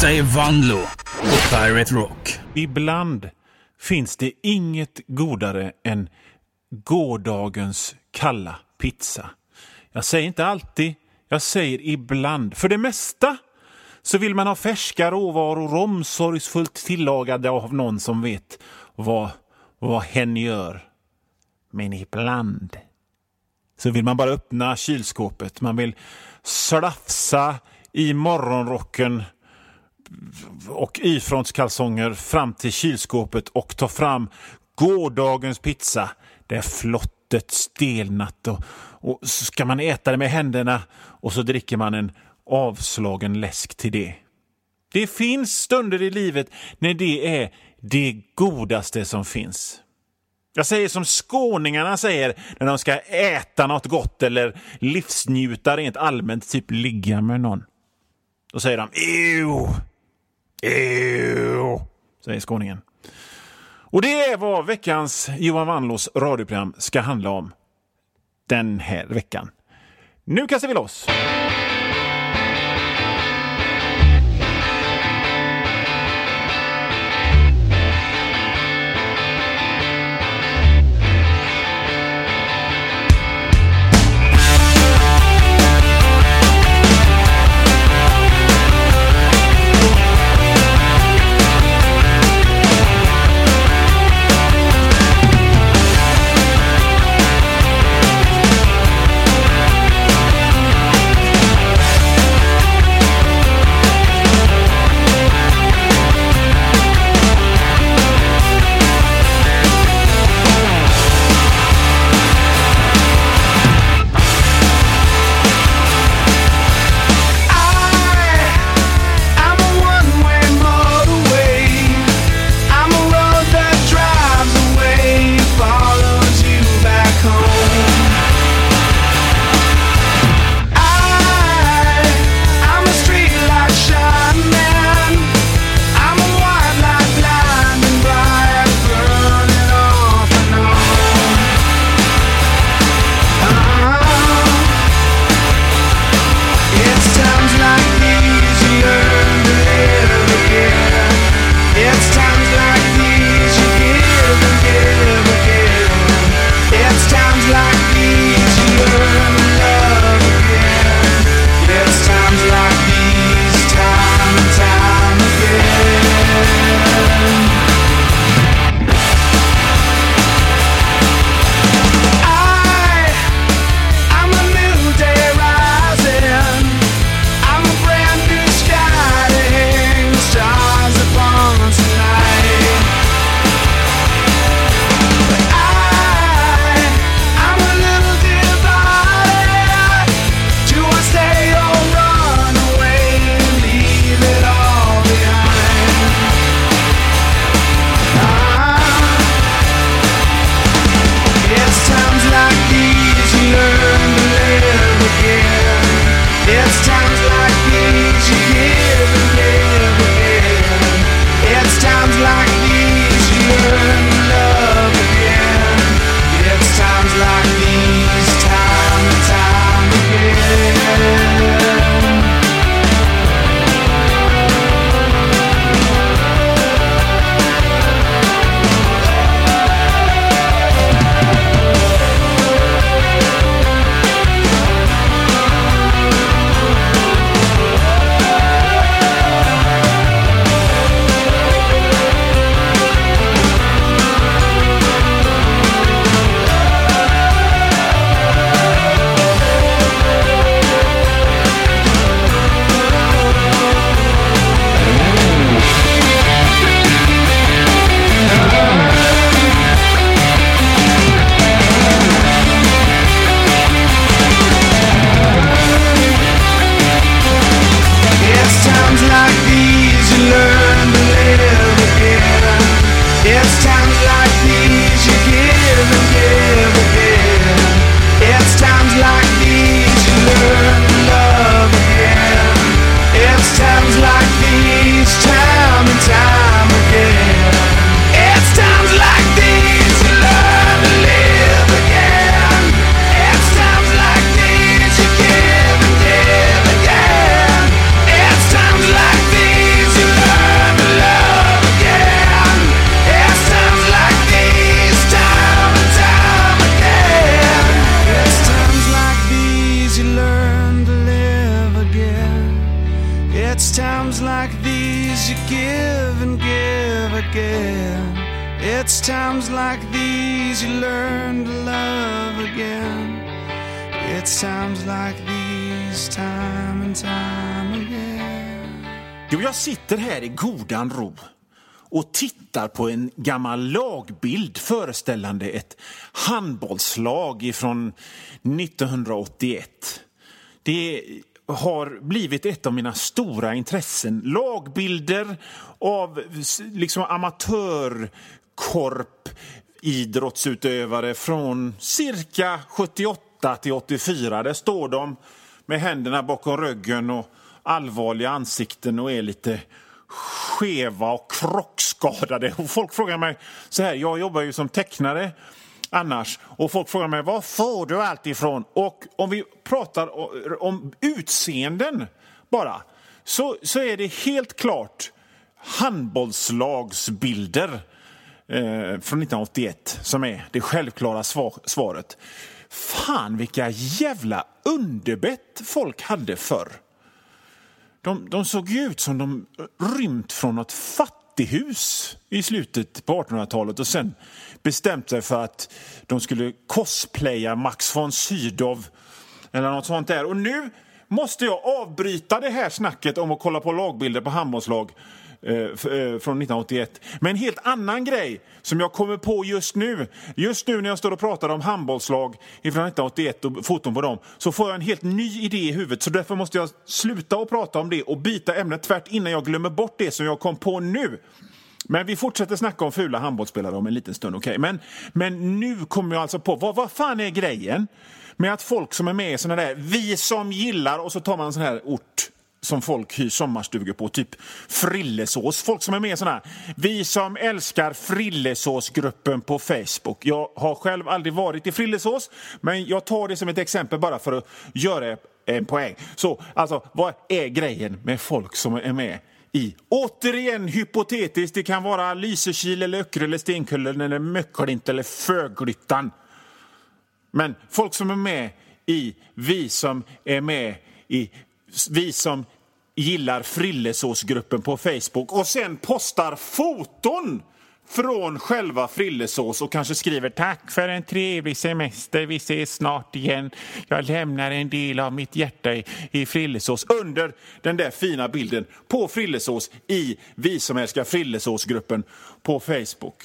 Detta är Vanlo på Pirate Rock. Ibland finns det inget godare än gårdagens kalla pizza. Jag säger inte alltid, jag säger ibland. För det mesta så vill man ha färska råvaror omsorgsfullt tillagade av någon som vet vad hen gör. Men ibland så vill man bara öppna kylskåpet. Man vill slafsa i morgonrocken och ifrånskalsonger fram till kylskåpet och ta fram gårdagens pizza. Det är flottet stelnat och så ska man äta det med händerna och så dricker man en avslagen läsk till det. Det finns stunder i livet när det är det godaste som finns. Jag säger som skåningarna säger när de ska äta något gott eller livsnjuta rent allmänt, typ ligga med någon. Då säger de ew, säger skåningen. Och det är vad veckans Johan Vanlos radioprogram ska handla om den här veckan. Nu kastar vi loss! It sounds like these time and time again. Jo, jag sitter här i godan ro och tittar på en gammal lagbild föreställande ett handbollslag från 1981. Det har blivit ett av mina stora intressen. Lagbilder av liksom amatörkorp idrottsutövare från cirka 78 till 84. Där står de med händerna bakom ryggen och allvarliga ansikten och är lite skeva och krockskadade. Och folk frågar mig så här, jag jobbar ju som tecknare annars, och folk frågar mig, var får du allt ifrån? Och om vi pratar om utseenden bara, så är det helt klart handbollslagsbilder från 1981 som är det självklara svaret. Fan, vilka jävla underbett folk hade förr. De såg ju ut som de rymt från något fattighus i slutet på 1800-talet och sen bestämt sig för att de skulle cosplaya Max von Sydow eller något sånt där. Och nu måste jag avbryta det här snacket om att kolla på lagbilder på handbollslag från 1981. Men en helt annan grej som jag kommer på just nu när jag står och pratar om handbollslag från 1981 och foton på dem, så får jag en helt ny idé i huvudet. Så därför måste jag sluta att prata om det och byta ämne tvärt innan jag glömmer bort det som jag kom på nu. Men vi fortsätter snacka om fula handbollsspelare om en liten stund, okej? Men nu kommer jag alltså på, vad fan är grejen med att folk som är med i såna där, vi som gillar, och så tar man en sån här ort som folk hyr sommarstugor på, typ Frillesås. Folk som är med såna här, vi som älskar Frillesåsgruppen på Facebook. Jag har själv aldrig varit i Frillesås, men jag tar det som ett exempel bara för att göra en poäng. Så, alltså, vad är grejen med folk som är med i, återigen hypotetiskt, det kan vara Lysekil eller Öckerö eller Stenkullen eller Möcklint eller Föglyttan. Men folk som är med i, vi som gillar Frillesåsgruppen på Facebook och sen postar foton från själva Frillesås och kanske skriver tack för en trevlig semester, vi ses snart igen, jag lämnar en del av mitt hjärta i Frillesås under den där fina bilden på Frillesås i vi som älskar Frillesåsgruppen på Facebook.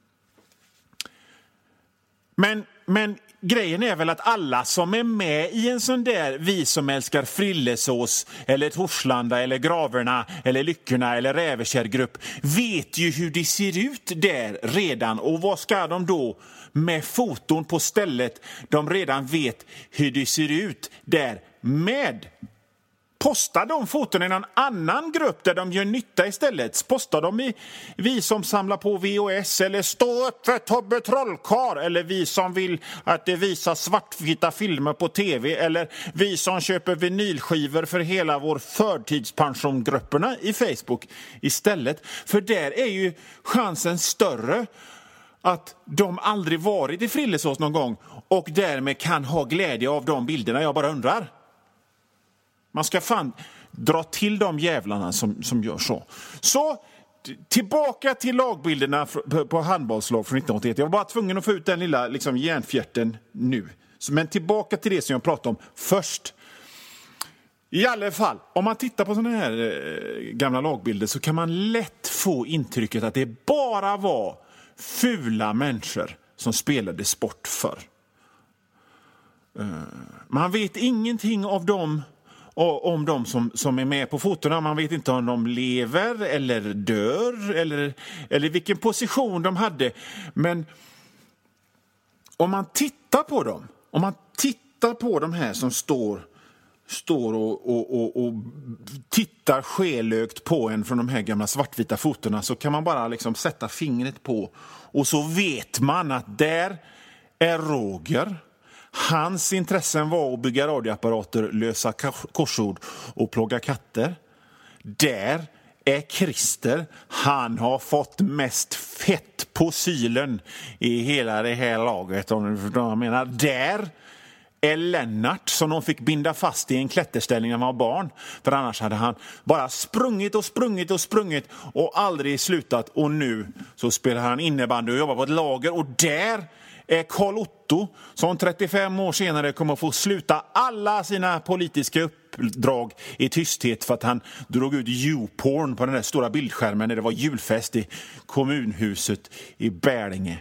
Men grejen är väl att alla som är med i en sån där vi som älskar Frillesås eller Torslanda eller Graverna eller Lyckorna eller Rävekärrgrupp vet ju hur det ser ut där redan. Och vad ska de då med foton på stället de redan vet hur det ser ut där med? Posta de foton i någon annan grupp där de gör nytta istället. Posta dem i vi som samlar på VHS eller stå upp för Tobbe Trollkarl, eller vi som vill att det visar svartvita filmer på tv, eller vi som köper vinylskivor för hela vår förtidspensiongrupperna i Facebook istället. För där är ju chansen större att de aldrig varit i Frillesås någon gång och därmed kan ha glädje av de bilderna. Jag bara undrar. Man ska fan dra till de jävlarna som gör så. Så tillbaka till lagbilderna på handbollslag från 1981. Jag var bara tvungen att få ut den lilla liksom, järnfjärten nu. Men tillbaka till det som jag pratade om först. I alla fall, om man tittar på såna här gamla lagbilder så kan man lätt få intrycket att det bara var fula människor som spelade sport för. Man vet ingenting av dem. Och om de som är med på fotona, man vet inte om de lever eller dör eller vilken position de hade. Men om man tittar på dem, om man tittar på de här som står och tittar skelögt på en från de här gamla svartvita fotona, så kan man bara liksom sätta fingret på, och så vet man att där är Roger. Hans intressen var att bygga radioapparater, lösa korsord och plåga katter. Där är Christer. Han har fått mest fett på sylen i hela det här laget. Jag menar, där är Lennart som de fick binda fast i en klätterställning när han var barn. För annars hade han bara sprungit och aldrig slutat. Och nu så spelar han innebandy och jobbar på ett lager. Och där är Karl Otto, som 35 år senare kommer att få sluta alla sina politiska uppdrag i tysthet för att han drog ut YouPorn på den där stora bildskärmen när det var julfest i kommunhuset i Bälinge.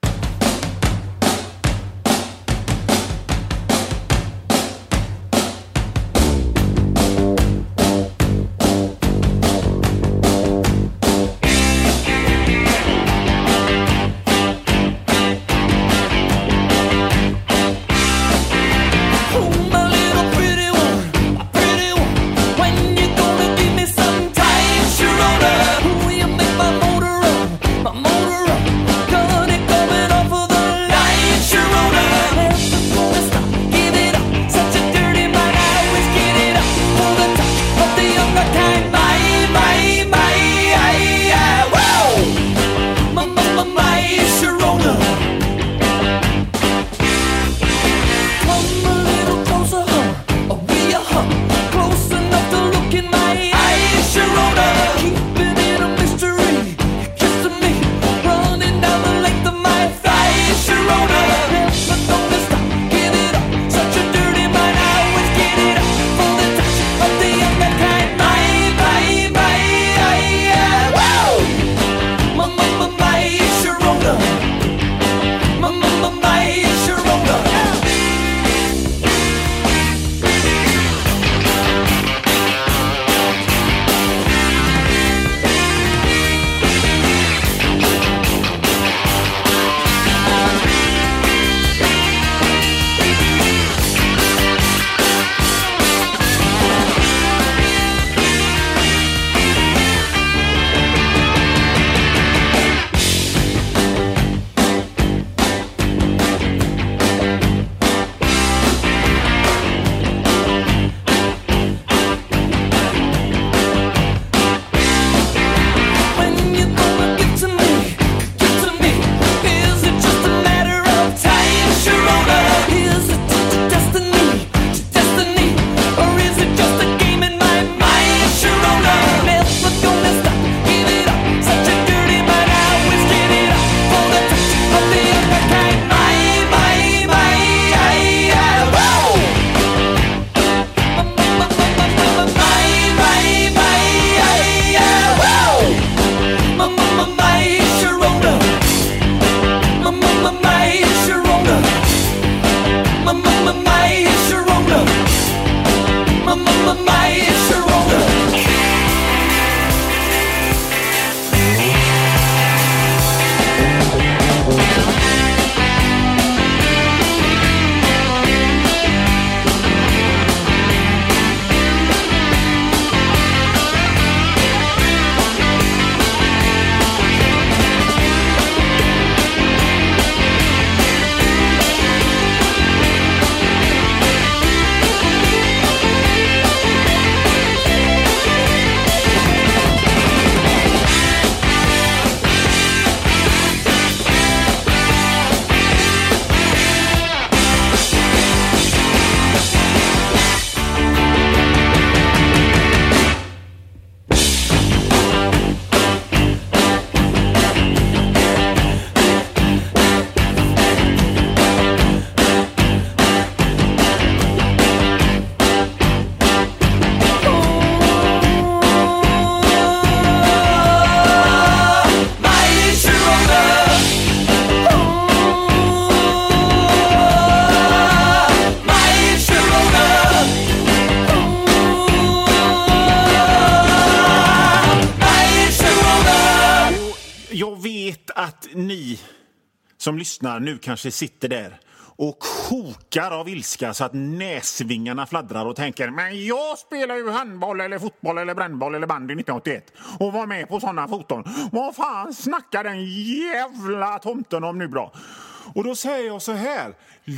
att ni som lyssnar nu kanske sitter där och kokar av ilska så att näsvingarna fladdrar och tänker, men jag spelar ju handboll eller fotboll eller brännboll eller bandy 1981 och var med på sådana foton. Vad fan snackar den jävla tomten om nu då? Och då säger jag så här,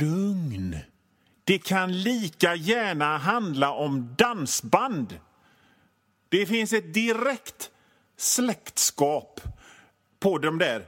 lugn. Det kan lika gärna handla om dansband. Det finns ett direkt släktskap på de där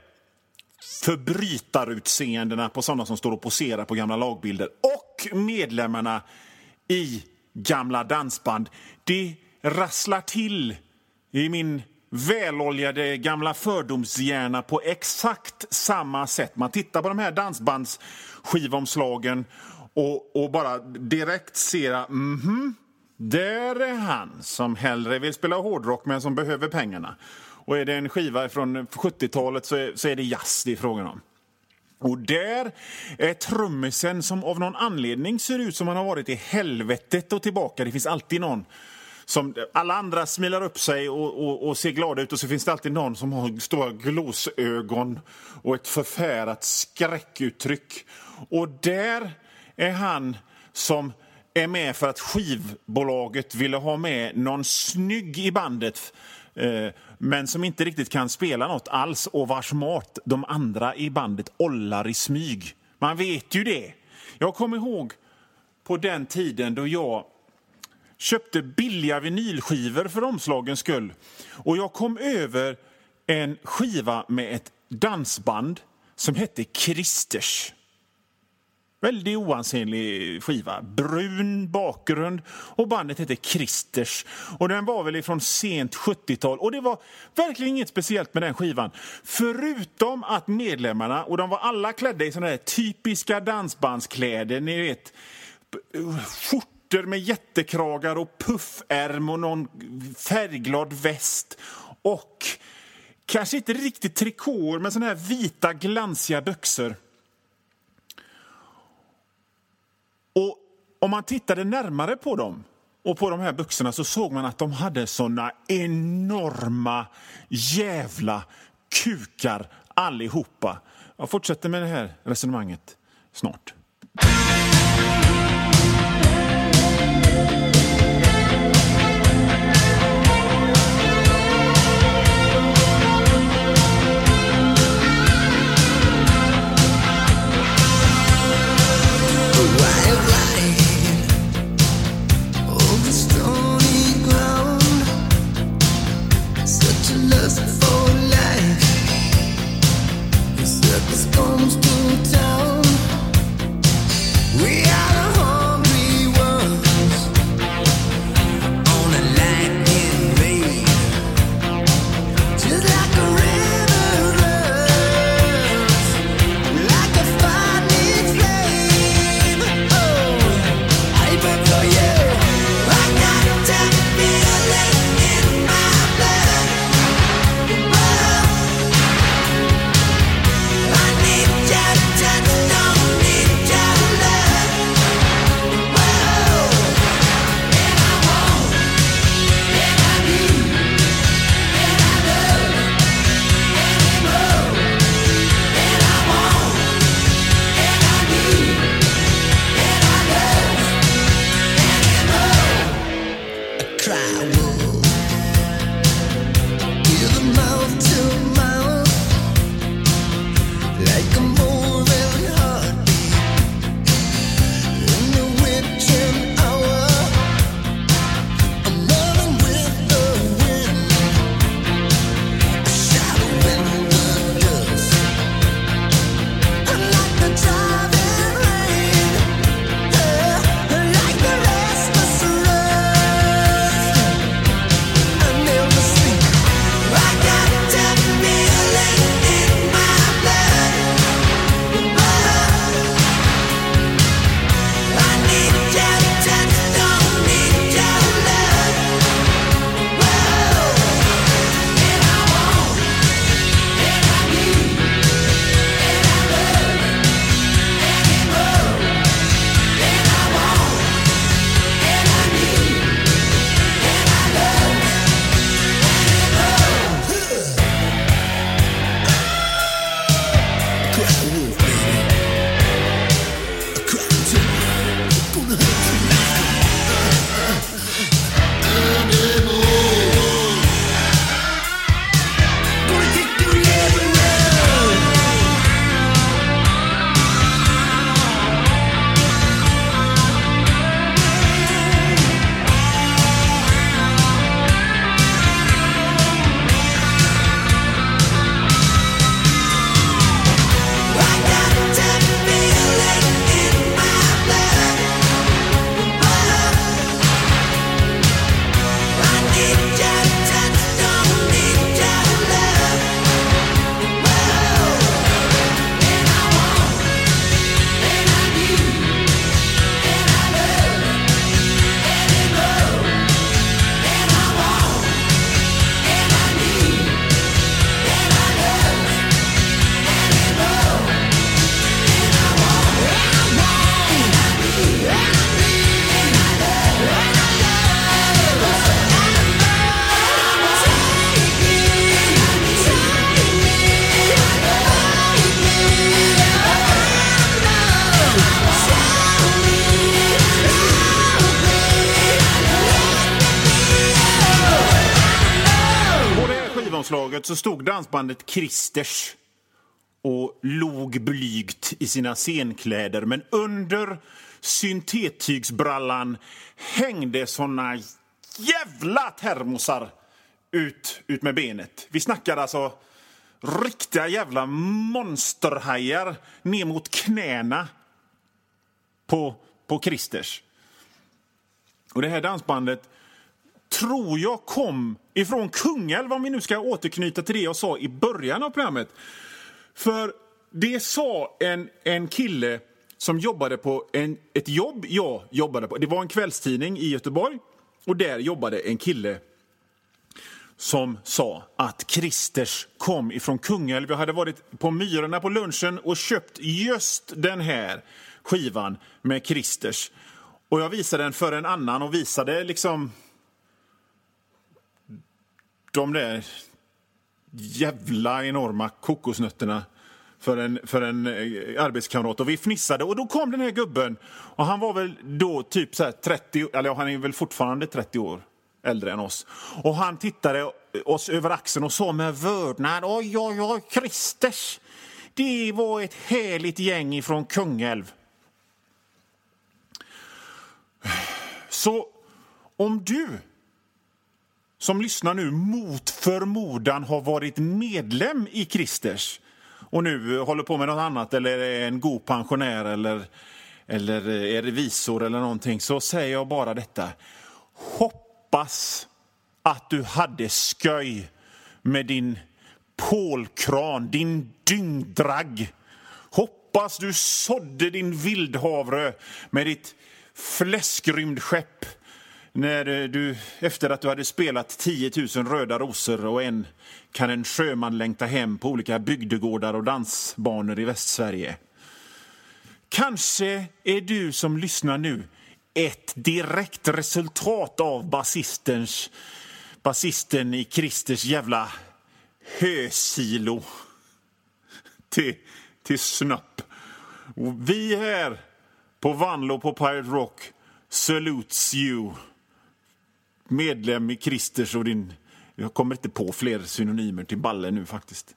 förbrytarutseendena på sådana som står och poserar på gamla lagbilder och medlemmarna i gamla dansband. Det rasslar till i min väloljade gamla fördomshjärna på exakt samma sätt. Man tittar på de här dansbandsskivomslagen och bara direkt ser där är han som hellre vill spela hårdrock men som behöver pengarna. Och är det en skiva från 70-talet så är det jazz det är frågan om. Och där är trummisen som av någon anledning ser ut som han har varit i helvetet och tillbaka. Det finns alltid någon som alla andra smilar upp sig och ser glada ut, och så finns det alltid någon som har stora glosögon och ett förfärat skräckuttryck. Och där är han som är med för att skivbolaget ville ha med någon snygg i bandet, men som inte riktigt kan spela något alls, och vars mat de andra i bandet ollar i smyg. Man vet ju det. Jag kommer ihåg på den tiden då jag köpte billiga vinylskivor för omslagens skull. Och jag kom över en skiva med ett dansband som hette Christers. Väldigt oansenlig skiva. Brun bakgrund och bandet hette Christers. Och den var väl ifrån sent 70-tal. Och det var verkligen inget speciellt med den skivan. Förutom att medlemmarna, och de var alla klädda i sådana här typiska dansbandskläder. Ni vet, skjortor med jättekragar och puffärm och någon färgglad väst. Och kanske inte riktigt trikåer, men sådana här vita glansiga byxor. Och om man tittade närmare på dem och på de här byxorna så såg man att de hade såna enorma jävla kukar allihopa. Jag fortsätter med det här resonemanget snart. Comes to town omslaget så stod dansbandet Kristers och låg blygt i sina scenkläder. Men under syntettygsbrallan hängde såna jävla termosar ut med benet. Vi snackar alltså riktiga jävla monsterhajar ner mot knäna på Kristers. Och det här dansbandet tror jag kom ifrån Kungälv, om vi nu ska återknyta till det jag sa i början av programmet. För det sa en kille som jobbade på ett jobb jag jobbade på. Det var en kvällstidning i Göteborg och där jobbade en kille som sa att Kristers kom ifrån Kungälv. Jag hade varit på Myrorna på lunchen och köpt just den här skivan med Kristers. Och jag visade den för en annan och visade liksom de där jävla enorma kokosnötterna för en arbetskamrat. Och vi fnissade och då kom den här gubben och han var väl då typ så här 30, eller han är väl fortfarande 30 år äldre än oss. Och han tittade oss över axeln och sa med vördnad: oj, Kristers, det var ett härligt gäng ifrån Kungälv. Så om du som lyssnar nu mot förmodan har varit medlem i Kristers och nu håller på med något annat eller är en god pensionär eller är revisor eller någonting, så säger jag bara detta: hoppas att du hade sköj med din pålkran, din dyngdragg. Hoppas du sådde din vildhavre med ditt fläskrymdskepp när du, efter att du hade spelat 10 000 röda rosor och kan en sjöman längta hem på olika bygdegårdar och dansbanor i Västsverige. Kanske är du som lyssnar nu ett direkt resultat av basisten i Kristers jävla hösilo till snöpp. Och vi här på Vanlo på Pirate Rock salutes you, medlem i Kristers och din... Jag kommer inte på fler synonymer till balle nu faktiskt.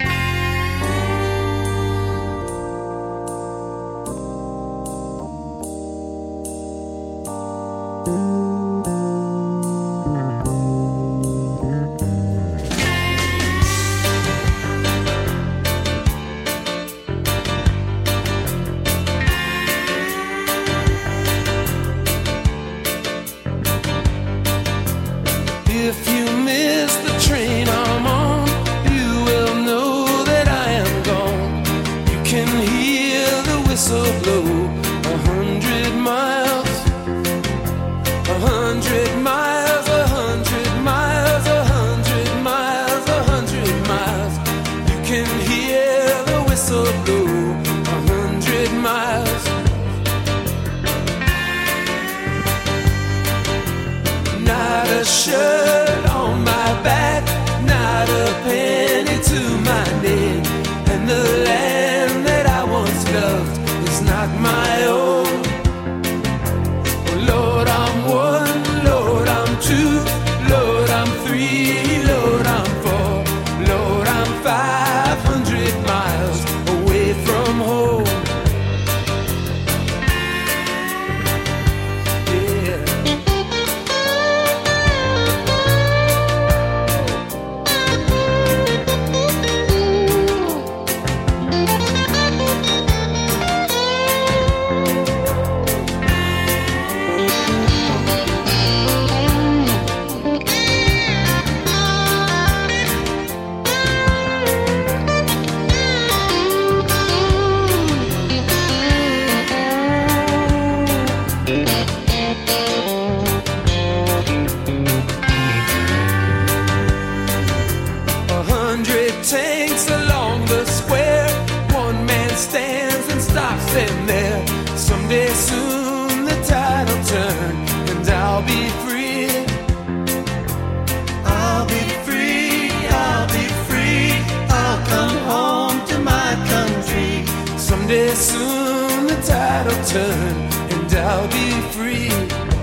If you miss the train I'm on, you will know that I am gone. You can hear the whistle blow 100 miles, 100 miles, 100 miles, 100 miles, 100 miles. You can hear the whistle blow 100 miles. Not a shirt on my back, not a penny to my name, and the land that I once loved is not my own. Oh, Lord, I'm one, Lord, I'm two, Lord, I'm three, Lord, I'm four, Lord, I'm 500 miles away from home. Tanks along the square, one man stands and stops them there. Someday soon the tide will turn and I'll be free. I'll be free, I'll be free, I'll come home to my country. Someday soon the tide will turn and I'll be free.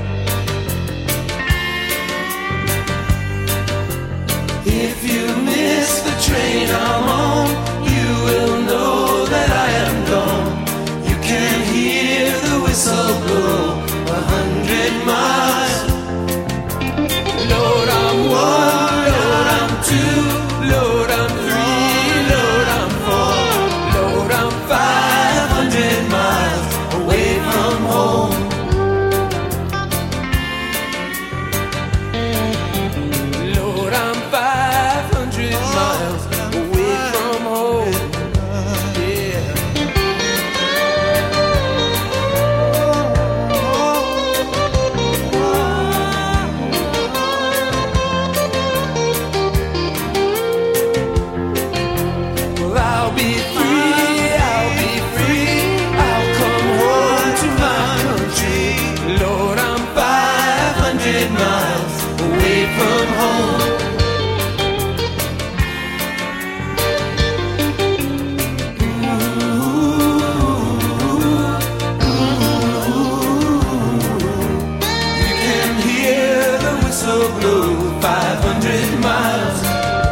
If you miss train I'm on, you will know that I am gone. You can hear the whistle blow 100 miles. Lord, I'm one, Lord, I'm two, Lord, I'm three, Lord, I'm four, Lord, I'm 500 miles away from home. Lord, I'm 500 miles away from home. Yeah. Well, I'll be free, I'll come home to my country. Lord, I'm 500 miles away from home. You can hear the whistle blow 500 miles.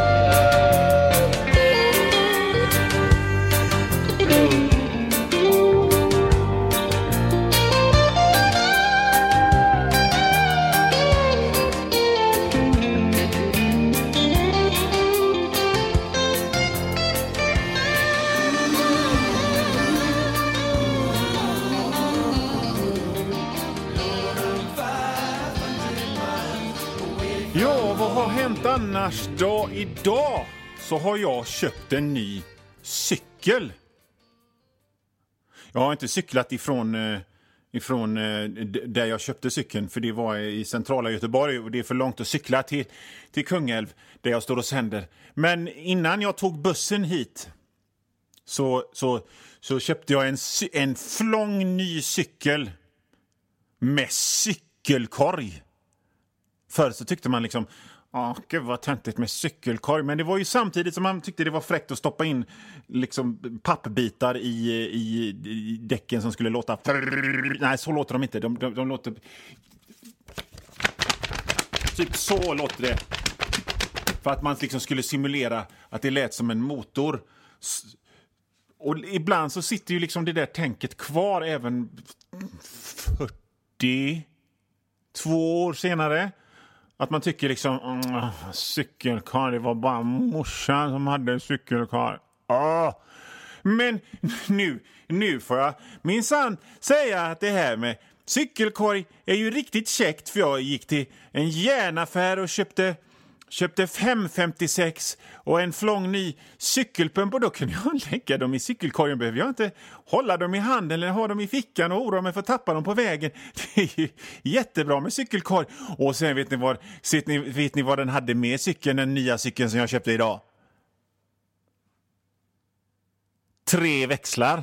Ja, vad har hänt annars då? Idag så har jag köpt en ny cykel. Jag har inte cyklat ifrån där jag köpte cykeln, för det var i centrala Göteborg och det är för långt att cykla till Kungälv där jag står och sänder. Men innan jag tog bussen hit så köpte jag en flång ny cykel med cykelkorg. Förr så tyckte man liksom, gud vad töntigt med cykelkorg. Men det var ju samtidigt som man tyckte det var fräckt att stoppa in liksom pappbitar i däcken som skulle låta... Nej, så låter de inte. De låter... Typ så låter det. För att man liksom skulle simulera att det lät som en motor. Och ibland så sitter ju liksom det där tänket kvar även 42 år senare. Att man tycker liksom, cykelkar, det var bara morsan som hade en cykelkar. Men nu får jag minsann säga att det här med cykelkorg är ju riktigt käckt, för jag gick till en järnaffär och köpte 556 och en flång ny cykelpump, och då kunde jag lägga dem i cykelkorgen. Behöver jag inte hålla dem i handen eller ha dem i fickan och oroa mig för att tappa dem på vägen. Det är ju jättebra med cykelkorg. Och sen vet ni vad den hade med cykeln, den nya cykeln som jag köpte idag? 3 växlar.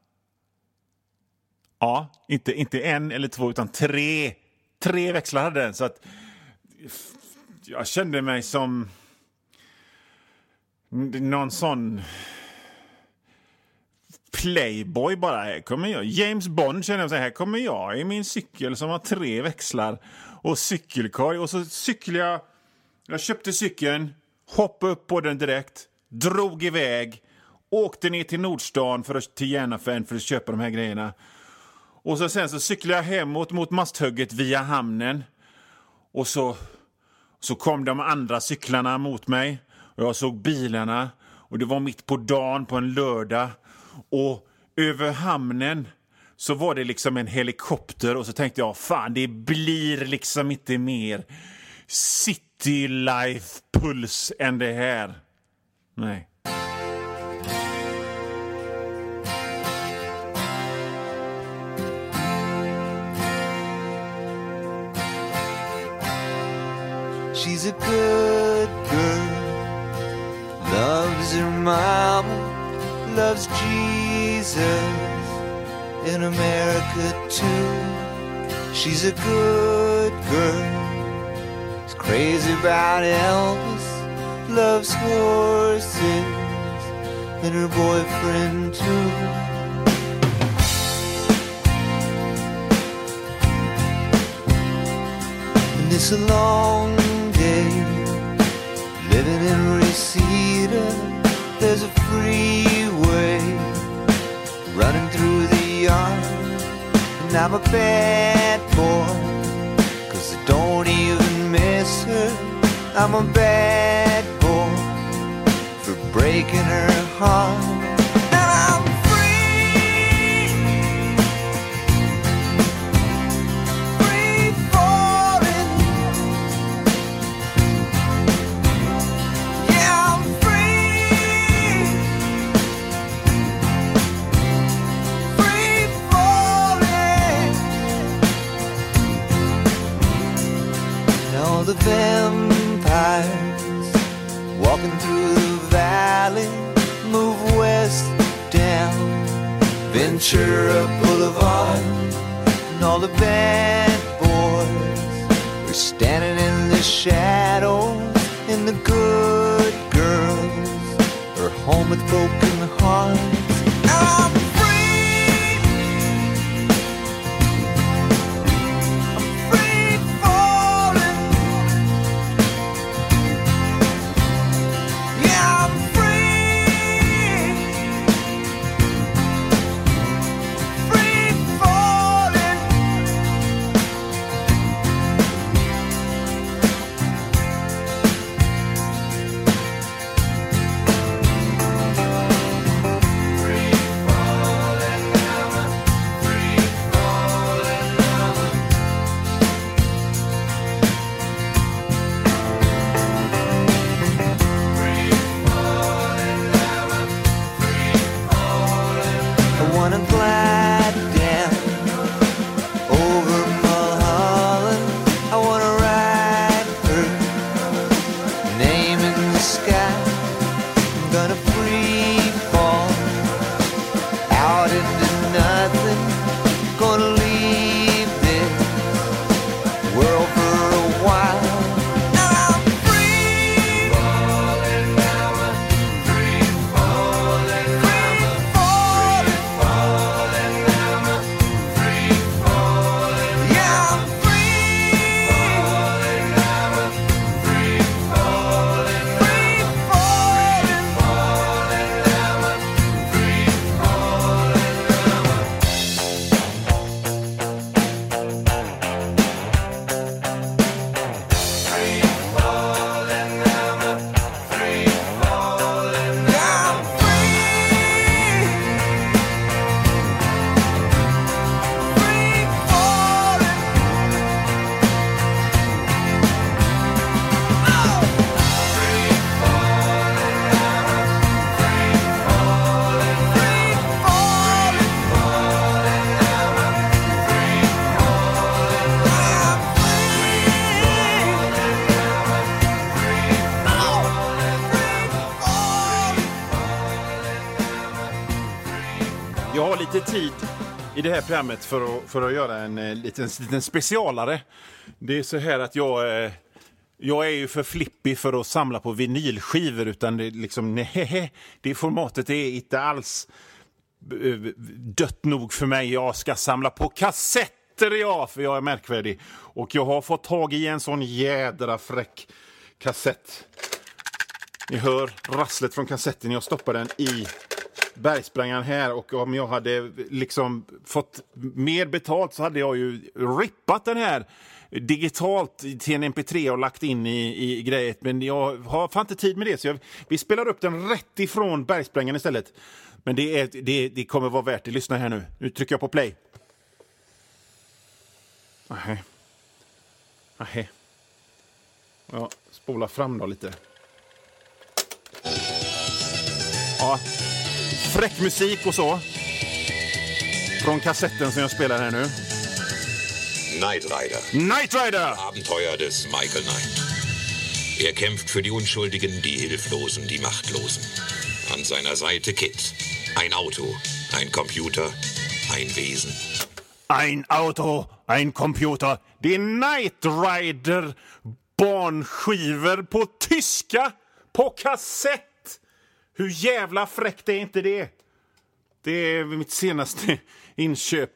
Ja, inte en eller 2 utan 3 växlar hade den, så att jag kände mig som någon sån playboy bara. Här kommer jag. James Bond känner jag så här kommer jag i min cykel som har 3 växlar och cykelkorg. Och så cyklade jag köpte cykeln, hoppade upp på den direkt, drog iväg, åkte ner till Nordstan till Järnaffären för att köpa de här grejerna. Och sen så cyklade jag hemåt mot Masthugget via hamnen. Och så kom de andra cyklarna mot mig och jag såg bilarna, och det var mitt på dagen på en lördag, och över hamnen så var det liksom en helikopter, och så tänkte jag, fan, det blir liksom inte mer city life puls än det här. Nej. She's a good girl, loves her mama, loves Jesus, in America too. She's a good girl, is crazy about Elvis, loves horses, and her boyfriend too. And it's a long day living in Reseda, There's a freeway running through the yard, and I'm a bad boy, 'cause I don't even miss her. I'm a bad boy for breaking her heart. And I'm free, free falling. Yeah, I'm free, free falling. Now the vampires walking through the valley move west down Ventura Boulevard, and all the bad boys are standing in the shadows, and the good girls are home with broken hearts. I'm free, I'm free falling. Yeah, I'm free, free falling. Free falling now, free falling now. Free falling now, free falling. I wanna glide down over Mulholland. I wanna ride her name in the sky. I'm gonna free fall out into nothing. Gonna leave this world for a while. And I'm free falling now, free falling, free falling, falling now, free falling. Yeah, I'm free falling now, free falling, free falling, falling now, free falling Jag har lite tid i det här programmet för att göra en liten specialare. Det är så här att jag är ju för flippig för att samla på vinylskivor, utan det är liksom, nej, det formatet är inte alls dött nog för mig. Jag ska samla på kassetter, för jag är märkvärdig. Och jag har fått tag i en sån jädra fräck kassett. Ni hör rasslet från kassetten. Jag stoppar den i bergsprängaren här, och om jag hade liksom fått mer betalt så hade jag ju rippat den här digitalt till en mp3 och lagt in i grejet, men jag har fan inte tid med det, så vi spelar upp den rätt ifrån bergsprängaren istället. Men det kommer vara värt det. Lyssna här nu. Nu trycker jag på play. Nej. Ja, spola fram då lite. Ja, fräck musik och så. Från kassetten som jag spelar här nu. Knight Rider. Knight Rider! Abenteuer des Michael Knight. Er kämpft für die Unschuldigen, die Hilflosen, die Machtlosen. An seiner Seite Kit. Ein Auto, ein Computer, ein Wesen. Ein Auto, ein Computer. Det är Knight Rider barnskivor på tyska, på kassett. Hur jävla fräckt är inte det? Det är mitt senaste inköp.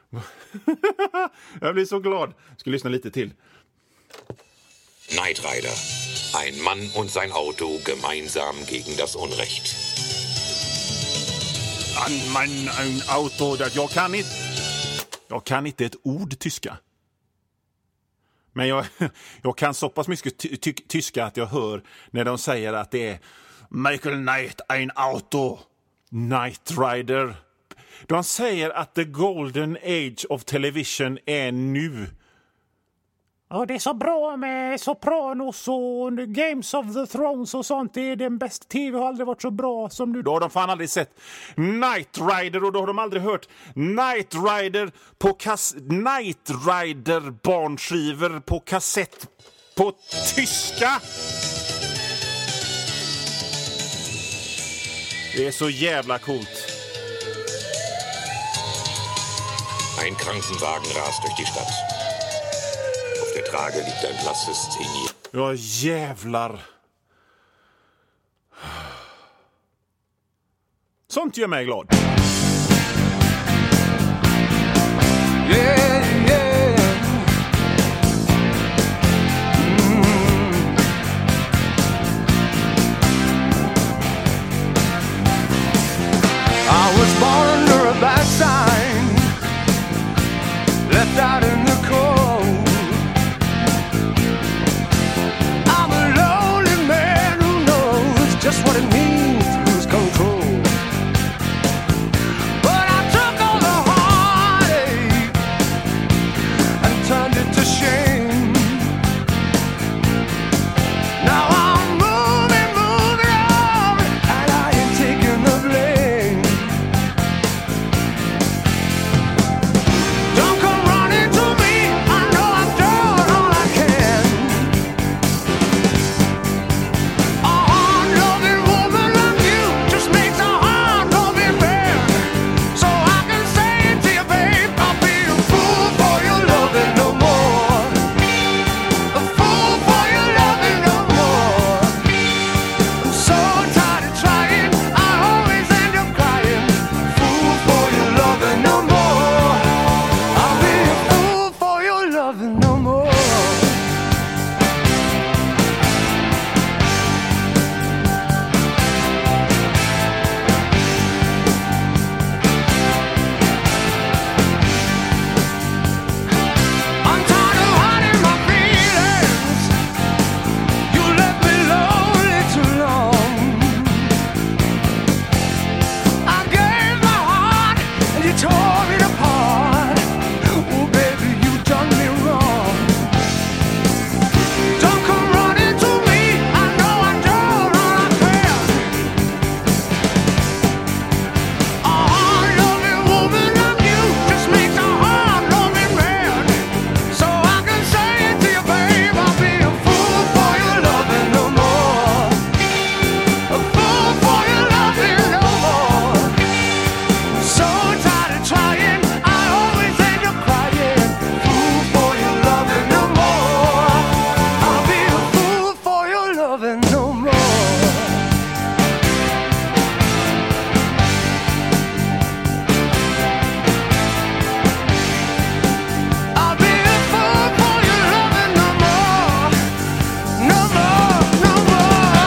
Jag blir så glad. Jag ska lyssna lite till. Knight Rider. Ein Mann und sein Auto gemeinsam gegen das Unrecht. ein Auto. Jag kan inte ett ord tyska. Men jag kan så pass mycket tyska att jag hör när de säger att det är Michael Knight, ein Auto, Knight Rider. De säger att the golden age of television är nu. Ja, det är så bra med Sopranos och Games of the Thrones och sånt. Det är den bästa tv, har aldrig varit så bra som nu. Då har de fan aldrig sett Knight Rider och då har de aldrig hört Knight Rider på Knight Rider barnskivor på kassett på tyska. Det är så jävla coolt. Ein Krankenwagen rast durch die Stadt. Auf der Trage liegt ein blasses 10-jähriges. Ja, jävlar. Sånt gör mig glad. Yeah, yeah. I was born under a bad sign, left out in the cold. I'm a lonely man who knows just what it means to lose control. But I took all the heartache and turned it to shame. Now I'm moving on, and I ain't taking the blame. Don't come running to me, I know I've done all I can. A hard-loving woman like you just makes a hard-loving man. So I can say to you, babe, I'll be a fool for your loving no more. A fool for your loving no more. I'm so tired of trying, I always end up crying. Fool for your loving no more. I'll be a fool for your loving no more. I'm tired of hiding my feelings. You left me lonely too long. I gave my heart and you tore it apart. Oh baby, you done me wrong. Don't come running to me, I know I done all I can. A hard-loving woman like you just makes a hard-loving man. So I can say it to you, babe, I'll be a fool for your loving no more. A fool for your loving no more. So tired of trying, I always end up crying. Fool for your loving no more. I'll be a fool for your loving no more. I'll be a fool for your loving no more. No more, no more.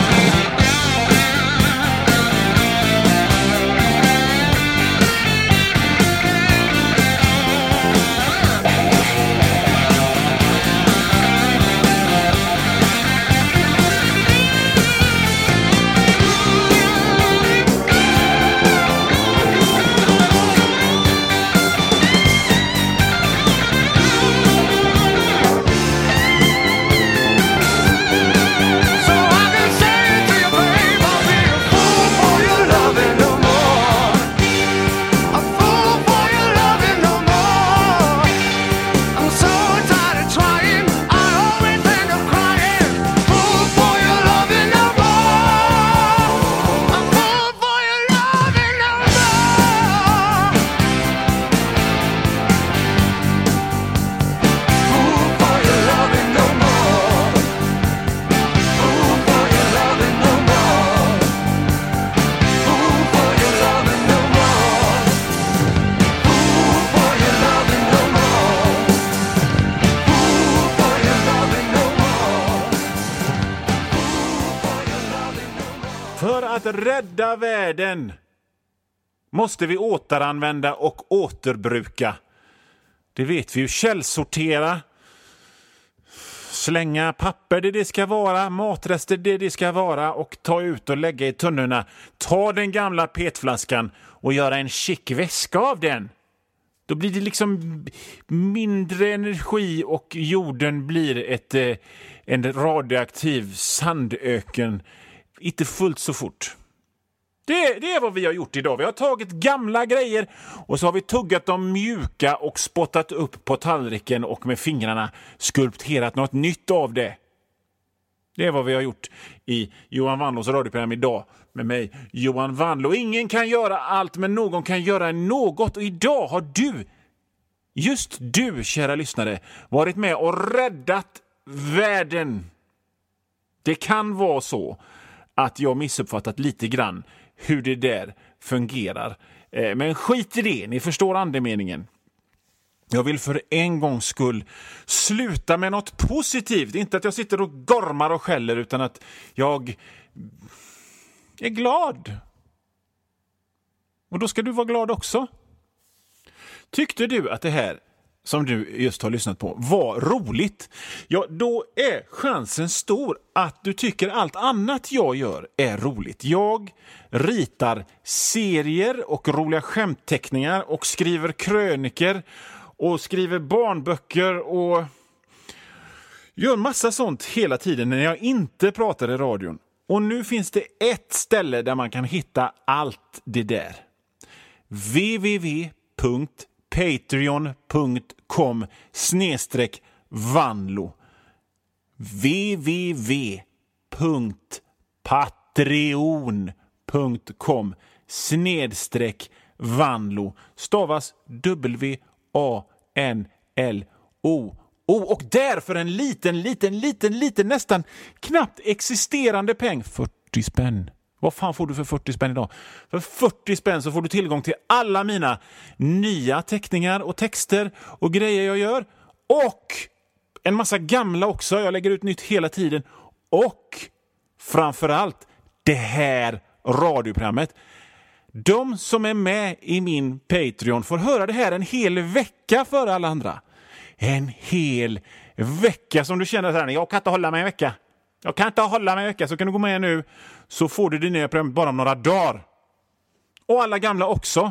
So I can say it to you, babe, I'll be a fool for your loving no more. A fool for your loving no more. I'm so tired of trying, I always end up crying. Fool for your loving no more. A fool for your loving no more. Fool for your loving no more. Fool for your loving no more. Fool for your loving no more. Fool for your loving no more. Fool for your loving no more. För att rädda världen måste vi återanvända och återbruka. Det vet vi ju. Källsortera. Slänga papper där det ska vara, matrester där det ska vara och ta ut och lägga i tunnorna. Ta den gamla petflaskan och göra en chic väska av den. Då blir det liksom mindre energi och jorden blir en radioaktiv sandöken. Inte fullt så fort. Det är vad vi har gjort idag. Vi har tagit gamla grejer och så har vi tuggat dem mjuka och spottat upp på tallriken och med fingrarna skulpterat något nytt av det. Det är vad vi har gjort i Johan Wanlås radioprogram idag med mig, Johan Wanlå. Ingen kan göra allt, men någon kan göra något. Och idag har du, just du, kära lyssnare, varit med och räddat världen. Det kan vara så att jag missuppfattat lite grann hur det där fungerar. Men skit i det, ni förstår andemeningen. Jag vill för en gångs skull sluta med något positivt. Inte att jag sitter och gormar och skäller, utan att jag är glad. Och då ska du vara glad också. Tyckte du att det här som du just har lyssnat på var roligt? Ja, då är chansen stor att du tycker allt annat jag gör är roligt. Jag ritar serier och roliga skämtteckningar och skriver kröniker och skriver barnböcker och gör massa sånt hela tiden när jag inte pratar i radion. Och nu finns det ett ställe där man kan hitta allt det där. www.patreon.com/Wanlå www.patreon.com/Wanlå stavas WANLO. Och där för en liten nästan knappt existerande peng, 40 spänn. Vad fan får du för 40 spänn idag? För 40 spänn så får du tillgång till alla mina nya teckningar och texter och grejer jag gör. Och en massa gamla också. Jag lägger ut nytt hela tiden. Och framförallt det här radioprogrammet. De som är med i min Patreon får höra det här en hel vecka före alla andra. En hel vecka som du känner så här, jag kan inte hålla mig en vecka. Jag kan inte hålla mig en vecka, så kan du gå med nu så får du det nya programmet bara om några dagar. Och alla gamla också.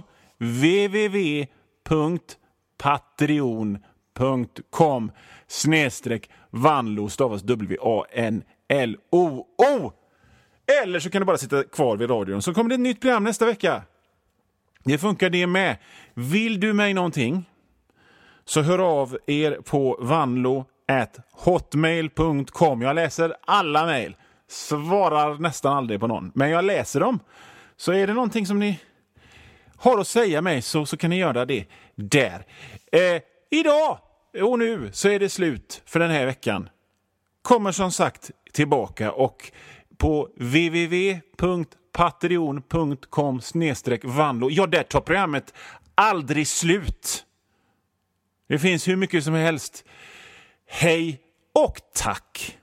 www.patreon.com/Wanlå stavas WANLO. Eller så kan du bara sitta kvar vid radion så kommer det ett nytt program nästa vecka. Det funkar det med. Vill du mig någonting så hör av er på wanlo@hotmail.com. Jag läser alla mejl. Svarar nästan aldrig på någon. Men jag läser dem. Så är det någonting som ni har att säga mig så kan ni göra det där. Idag och nu så är det slut för den här veckan. Kommer som sagt tillbaka och på www.patreon.com/Wanlå. Ja, där tar programmet aldrig slut. Det finns hur mycket som helst. Hej och tack!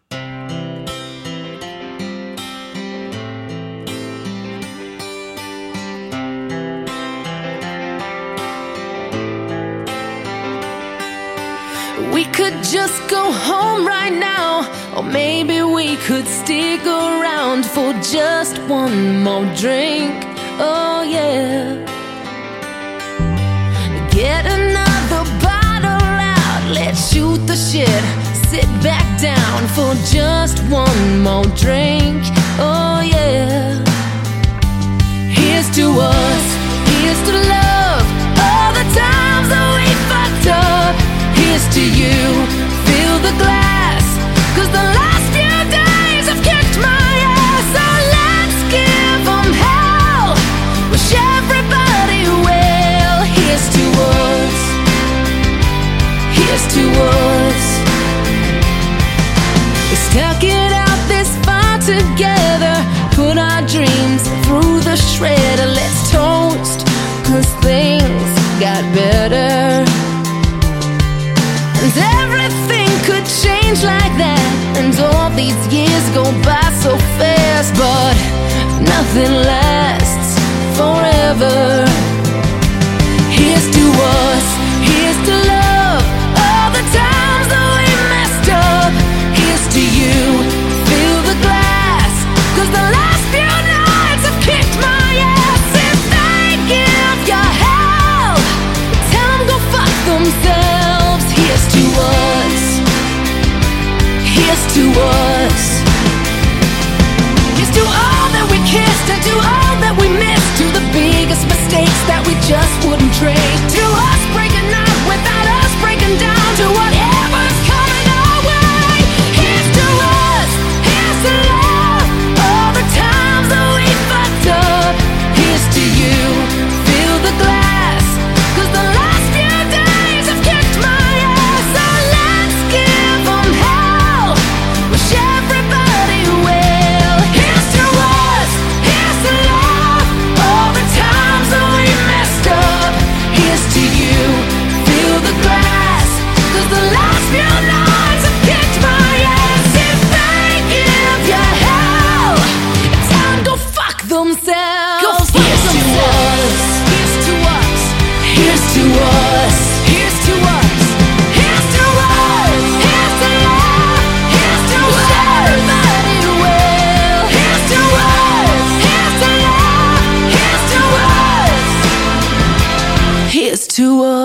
We could just go home right now, or maybe we could stick around for just one more drink. Oh yeah. Get another bottle out, let's shoot the shit. Sit back down for just one more drink. Oh yeah. Here's to us, here's to love, all the times that we fucked up. Here's to you, fill the glass, 'cause the last few days have kicked my ass. So let's give them hell, wish everybody well. Here's to us, here's to us. We stuck it out this far together, put our dreams through the shredder. Let's toast, 'cause things got better. And everything could change like that, and all these years go by so fast, but nothing lasts forever. themselves. Go fuck themselves. Here's to us. Here's to us. Here's to us. Here's to us. Here's to love. Here's to everybody well. Here's to us. Here's to love. Here's to us. Here's to us.